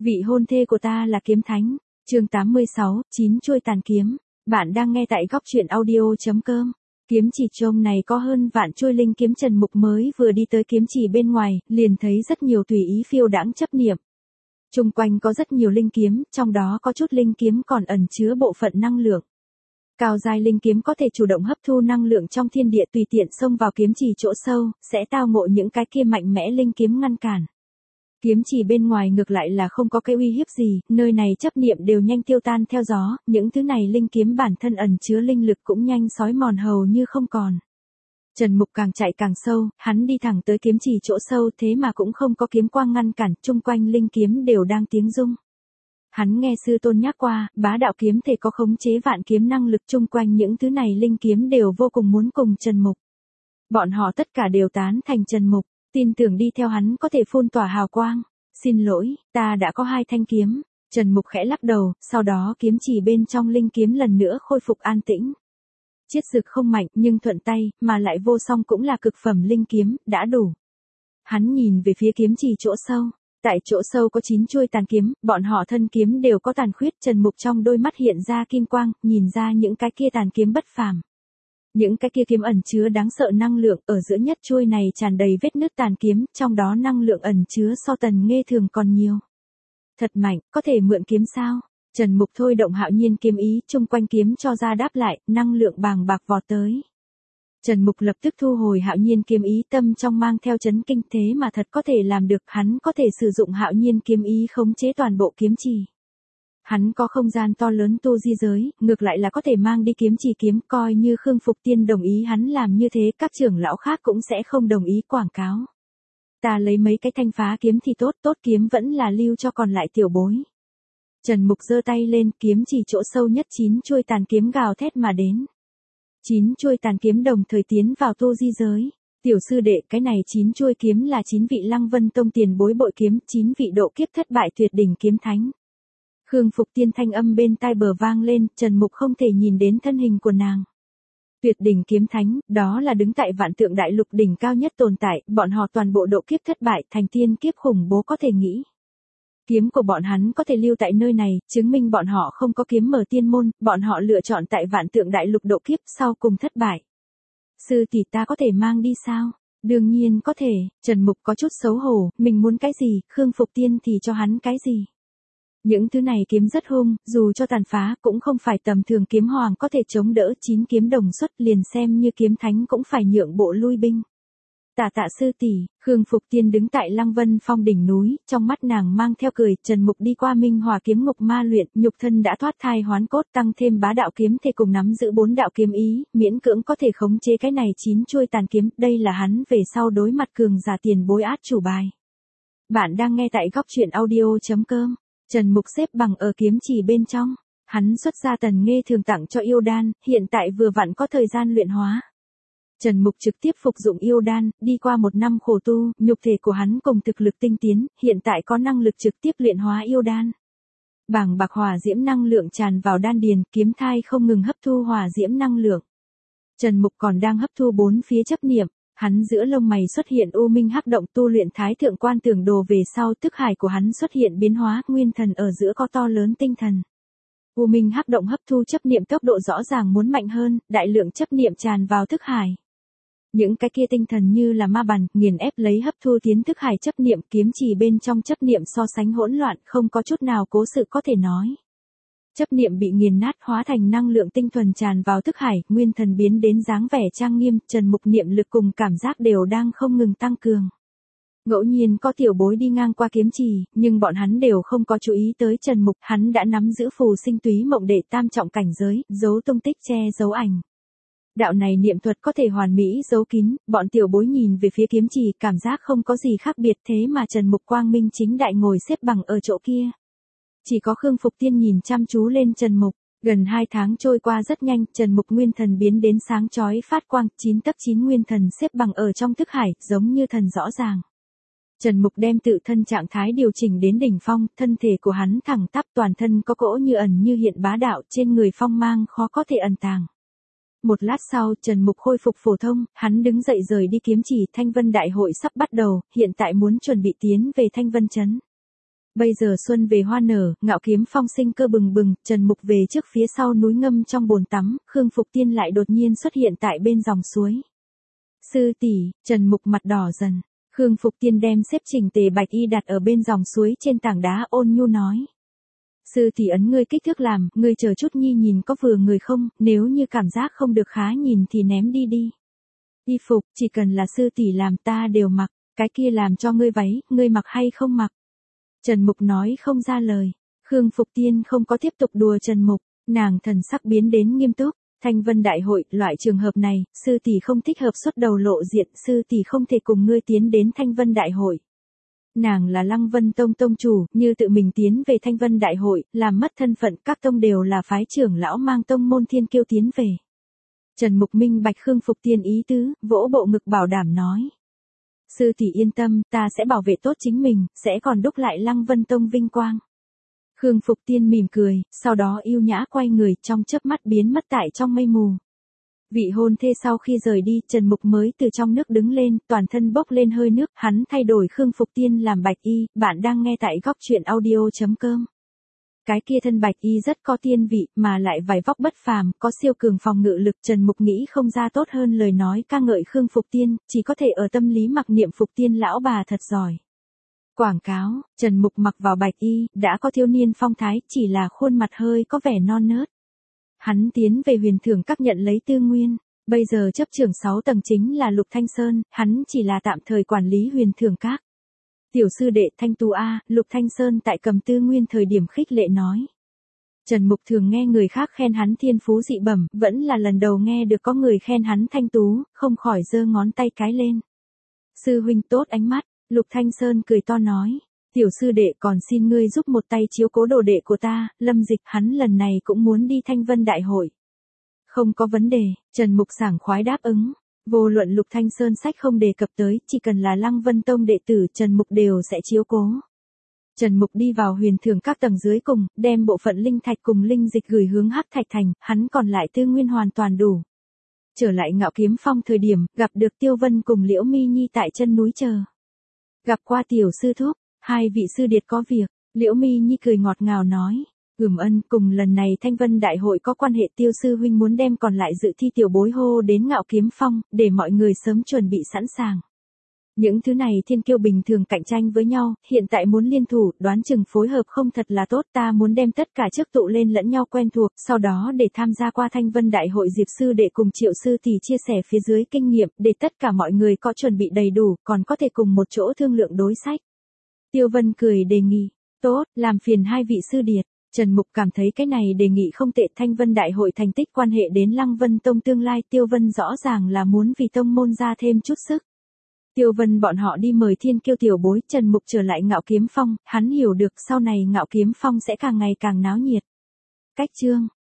Vị hôn thê của ta là kiếm thánh. Chương 86, 9 chuôi tàn kiếm. Bạn đang nghe tại góc truyện audio.com. Kiếm chỉ trông này có hơn vạn chuôi linh kiếm. Trần Mục mới vừa đi tới kiếm chỉ bên ngoài, liền thấy rất nhiều tùy ý phiêu đãng chấp niệm. Chung quanh có rất nhiều linh kiếm, trong đó có chút linh kiếm còn ẩn chứa bộ phận năng lượng. Cao giai linh kiếm có thể chủ động hấp thu năng lượng trong thiên địa, tùy tiện xông vào kiếm chỉ chỗ sâu, sẽ tao ngộ những cái kia mạnh mẽ linh kiếm ngăn cản. Kiếm chỉ bên ngoài ngược lại là không có cái uy hiếp gì, nơi này chấp niệm đều nhanh tiêu tan theo gió, những thứ này linh kiếm bản thân ẩn chứa linh lực cũng nhanh xói mòn hầu như không còn. Trần Mục càng chạy càng sâu, hắn đi thẳng tới kiếm chỉ chỗ sâu, thế mà cũng không có kiếm quang ngăn cản, chung quanh linh kiếm đều đang tiếng rung. Hắn nghe sư tôn nhắc qua, bá đạo kiếm thể có khống chế vạn kiếm năng lực, chung quanh những thứ này linh kiếm đều vô cùng muốn cùng Trần Mục. Bọn họ tất cả đều tán thành Trần Mục, tin tưởng đi theo hắn có thể phun tỏa hào quang. Xin lỗi, ta đã có 2 thanh kiếm. Trần Mục khẽ lắc đầu, sau đó kiếm chỉ bên trong linh kiếm lần nữa khôi phục an tĩnh. Chiết dực không mạnh nhưng thuận tay, mà lại vô song cũng là cực phẩm linh kiếm, đã đủ. Hắn nhìn về phía kiếm chỉ chỗ sâu. Tại chỗ sâu có 9 chuôi tàn kiếm, bọn họ thân kiếm đều có tàn khuyết. Trần Mục trong đôi mắt hiện ra kim quang, nhìn ra những cái kia tàn kiếm bất phàm. Những cái kia kiếm ẩn chứa đáng sợ năng lượng, ở giữa nhất chuôi này tràn đầy vết nứt tàn kiếm, trong đó năng lượng ẩn chứa so Tần Nghê thường còn nhiều. Thật mạnh, có thể mượn kiếm sao? Trần Mục thôi động hạo nhiên kiếm ý, chung quanh kiếm cho ra đáp lại, năng lượng bàng bạc vọt tới. Trần Mục lập tức thu hồi hạo nhiên kiếm ý, tâm trong mang theo chấn kinh, thế mà thật có thể làm được, hắn có thể sử dụng hạo nhiên kiếm ý khống chế toàn bộ kiếm chỉ. Hắn có không gian to lớn tu di giới, ngược lại là có thể mang đi kiếm chỉ kiếm, coi như Khương Phục Tiên đồng ý hắn làm như thế, các trưởng lão khác cũng sẽ không đồng ý quảng cáo. Ta lấy mấy cái thanh phá kiếm thì tốt, tốt kiếm vẫn là lưu cho còn lại tiểu bối. Trần Mục giơ tay lên, kiếm chỉ chỗ sâu nhất 9 chuôi tàn kiếm gào thét mà đến. 9 chuôi tàn kiếm đồng thời tiến vào tu di giới. Tiểu sư đệ, cái này 9 chuôi kiếm là 9 vị Lăng Vân Tông tiền bối bội kiếm, 9 vị độ kiếp thất bại tuyệt đỉnh kiếm thánh. Khương Phục Tiên thanh âm bên tai bờ vang lên, Trần Mục không thể nhìn đến thân hình của nàng. Tuyệt đỉnh kiếm thánh, đó là đứng tại vạn tượng đại lục đỉnh cao nhất tồn tại, bọn họ toàn bộ độ kiếp thất bại, thành tiên kiếp khủng bố có thể nghĩ. Kiếm của bọn hắn có thể lưu tại nơi này, chứng minh bọn họ không có kiếm mở tiên môn, bọn họ lựa chọn tại vạn tượng đại lục độ kiếp sau cùng thất bại. Sư tỷ, ta có thể mang đi sao? Đương nhiên có thể. Trần Mục có chút xấu hổ, mình muốn cái gì, Khương Phục Tiên thì cho hắn cái gì. Những thứ này kiếm rất hung, dù cho tàn phá cũng không phải tầm thường kiếm hoàng có thể chống đỡ, 9 kiếm đồng xuất, liền xem như kiếm thánh cũng phải nhượng bộ lui binh. Tạ tạ sư tỷ. Khương Phục Tiên đứng tại Lăng Vân Phong đỉnh núi, trong mắt nàng mang theo cười. Trần Mục đi qua Minh Hỏa kiếm ngục ma luyện, nhục thân đã thoát thai hoán cốt, tăng thêm bá đạo kiếm thể cùng nắm giữ 4 đạo kiếm ý, miễn cưỡng có thể khống chế cái này 9 chuôi tàn kiếm, đây là hắn về sau đối mặt cường giả tiền bối át chủ bài. Bạn đang nghe tại góc truyện audio.com. Trần Mục xếp bằng ở kiếm chỉ bên trong, hắn xuất ra Tần Nghê thường tặng cho yêu đan, hiện tại vừa vặn có thời gian luyện hóa. Trần Mục trực tiếp phục dụng yêu đan, đi qua 1 năm khổ tu, nhục thể của hắn cùng thực lực tinh tiến, hiện tại có năng lực trực tiếp luyện hóa yêu đan. Bàng bạc hỏa diễm năng lượng tràn vào đan điền, kiếm thai không ngừng hấp thu hỏa diễm năng lượng. Trần Mục còn đang hấp thu 4 phía chấp niệm, hắn giữa lông mày xuất hiện u minh hắc động, tu luyện Thái Thượng Quan Tưởng Đồ về sau, thức hải của hắn xuất hiện biến hóa, nguyên thần ở giữa có to lớn tinh thần. U minh hắc động hấp thu chấp niệm tốc độ rõ ràng muốn mạnh hơn, đại lượng chấp niệm tràn vào thức hải. Những cái kia tinh thần như là ma bàn, nghiền ép lấy hấp thu tiến thức hải chấp niệm, kiếm chỉ bên trong chấp niệm so sánh hỗn loạn, không có chút nào cố sự có thể nói. Chấp niệm bị nghiền nát hóa thành năng lượng tinh thuần tràn vào thức hải, nguyên thần biến đến dáng vẻ trang nghiêm, Trần Mục niệm lực cùng cảm giác đều đang không ngừng tăng cường. Ngẫu nhiên có tiểu bối đi ngang qua kiếm chỉ, nhưng bọn hắn đều không có chú ý tới Trần Mục, hắn đã nắm giữ phù sinh túy mộng đệ tam trọng cảnh giới, giấu tung tích che giấu ảnh. Đạo này niệm thuật có thể hoàn mỹ giấu kín, bọn tiểu bối nhìn về phía kiếm chỉ, cảm giác không có gì khác biệt, thế mà Trần Mục quang minh chính đại ngồi xếp bằng ở chỗ kia. Chỉ có Khương Phục Tiên nhìn chăm chú lên Trần Mục, gần 2 tháng trôi qua rất nhanh, Trần Mục nguyên thần biến đến sáng chói phát quang, 9 tấc 9 nguyên thần xếp bằng ở trong thức hải, giống như thần rõ ràng. Trần Mục đem tự thân trạng thái điều chỉnh đến đỉnh phong, thân thể của hắn thẳng tắp, toàn thân có cỗ như ẩn như hiện bá đạo, trên người phong mang khó có thể ẩn tàng. Một lát sau, Trần Mục khôi phục phổ thông, hắn đứng dậy rời đi kiếm chỉ, Thanh Vân Đại hội sắp bắt đầu, hiện tại muốn chuẩn bị tiến về Thanh Vân Trấn. Bây giờ xuân về hoa nở, Ngạo Kiếm Phong sinh cơ bừng bừng, Trần Mục về trước phía sau núi ngâm trong bồn tắm, Khương Phục Tiên lại đột nhiên xuất hiện tại bên dòng suối. Sư tỷ, Trần Mục mặt đỏ dần. Khương Phục Tiên đem xếp chỉnh tề bạch y đặt ở bên dòng suối trên tảng đá ôn nhu nói. Sư tỷ ấn ngươi kích thước làm, ngươi chờ chút nhi nhìn có vừa người không, nếu như cảm giác không được khá nhìn thì ném đi đi. Y phục, chỉ cần là sư tỷ làm ta đều mặc, cái kia làm cho ngươi váy, ngươi mặc hay không mặc. Trần Mục nói không ra lời. Khương Phục Tiên không có tiếp tục đùa Trần Mục, nàng thần sắc biến đến nghiêm túc. Thanh Vân Đại hội, loại trường hợp này, sư tỷ không thích hợp xuất đầu lộ diện, sư tỷ không thể cùng ngươi tiến đến Thanh Vân Đại hội. Nàng là Lăng Vân Tông tông chủ, như tự mình tiến về Thanh Vân Đại hội, làm mất thân phận, các tông đều là phái trưởng lão mang tông môn thiên kiêu tiến về. Trần Mục minh bạch Khương Phục Tiên ý tứ, vỗ bộ ngực bảo đảm nói. Sư tỷ yên tâm, ta sẽ bảo vệ tốt chính mình, sẽ còn đúc lại Lăng Vân Tông vinh quang. Khương Phục Tiên mỉm cười, sau đó yêu nhã quay người trong chớp mắt biến mất tại trong mây mù. Vị hôn thê sau khi rời đi, Trần Mục mới từ trong nước đứng lên, toàn thân bốc lên hơi nước, hắn thay đổi Khương Phục Tiên làm bạch y, bạn đang nghe tại góc truyện audio.com. Cái kia thân bạch y rất có tiên vị, mà lại vải vóc bất phàm, có siêu cường phòng ngự lực. Trần Mục nghĩ không ra tốt hơn lời nói ca ngợi Khương Phục Tiên, chỉ có thể ở tâm lý mặc niệm Phục Tiên lão bà thật giỏi. Quảng cáo, Trần Mục mặc vào bạch y, đã có thiếu niên phong thái, chỉ là khuôn mặt hơi có vẻ non nớt. Hắn tiến về Huyền Thưởng Các nhận lấy tư nguyên, bây giờ chấp trưởng 6 tầng chính là Lục Thanh Sơn, hắn chỉ là tạm thời quản lý Huyền Thưởng Các. Tiểu sư đệ Thanh Tú A, Lục Thanh Sơn tại cầm tư nguyên thời điểm khích lệ nói. Trần Mục thường nghe người khác khen hắn thiên phú dị bẩm, vẫn là lần đầu nghe được có người khen hắn thanh tú, không khỏi giơ ngón tay cái lên. Sư huynh tốt ánh mắt, Lục Thanh Sơn cười to nói. Tiểu sư đệ còn xin ngươi giúp một tay chiếu cố đồ đệ của ta, Lâm Dịch, hắn lần này cũng muốn đi Thanh Vân Đại hội. Không có vấn đề, Trần Mục sảng khoái đáp ứng. Vô luận Lục Thanh Sơn sách không đề cập tới, chỉ cần là Lăng Vân Tông đệ tử, Trần Mục đều sẽ chiếu cố. Trần Mục đi vào Huyền Thưởng Các tầng dưới cùng, đem bộ phận linh thạch cùng linh dịch gửi hướng Hắc Thạch Thành, hắn còn lại tư nguyên hoàn toàn đủ. Trở lại Ngạo Kiếm Phong thời điểm, gặp được Tiêu Vân cùng Liễu Mi Nhi tại chân núi chờ. Gặp qua tiểu sư thúc, hai vị sư điệt có việc, Liễu Mi Nhi cười ngọt ngào nói. Ân, cùng lần này Thanh Vân Đại hội có quan hệ, Tiêu sư huynh muốn đem còn lại dự thi tiểu bối hô đến Ngạo Kiếm Phong, để mọi người sớm chuẩn bị sẵn sàng. Những thứ này thiên kiêu bình thường cạnh tranh với nhau, hiện tại muốn liên thủ, đoán chừng phối hợp không thật là tốt, ta muốn đem tất cả trước tụ lên lẫn nhau quen thuộc, sau đó để tham gia qua Thanh Vân Đại hội Diệp sư đệ cùng Triệu sư tỷ chia sẻ phía dưới kinh nghiệm, để tất cả mọi người có chuẩn bị đầy đủ, còn có thể cùng một chỗ thương lượng đối sách. Tiêu Vân cười đề nghị, tốt, làm phiền hai vị sư điệt. Trần Mục cảm thấy cái này đề nghị không tệ, Thanh Vân Đại hội thành tích quan hệ đến Lăng Vân Tông tương lai, Tiêu Vân rõ ràng là muốn vì tông môn ra thêm chút sức. Tiêu Vân bọn họ đi mời thiên kiêu tiểu bối, Trần Mục trở lại Ngạo Kiếm Phong, hắn hiểu được sau này Ngạo Kiếm Phong sẽ càng ngày càng náo nhiệt. Cách chương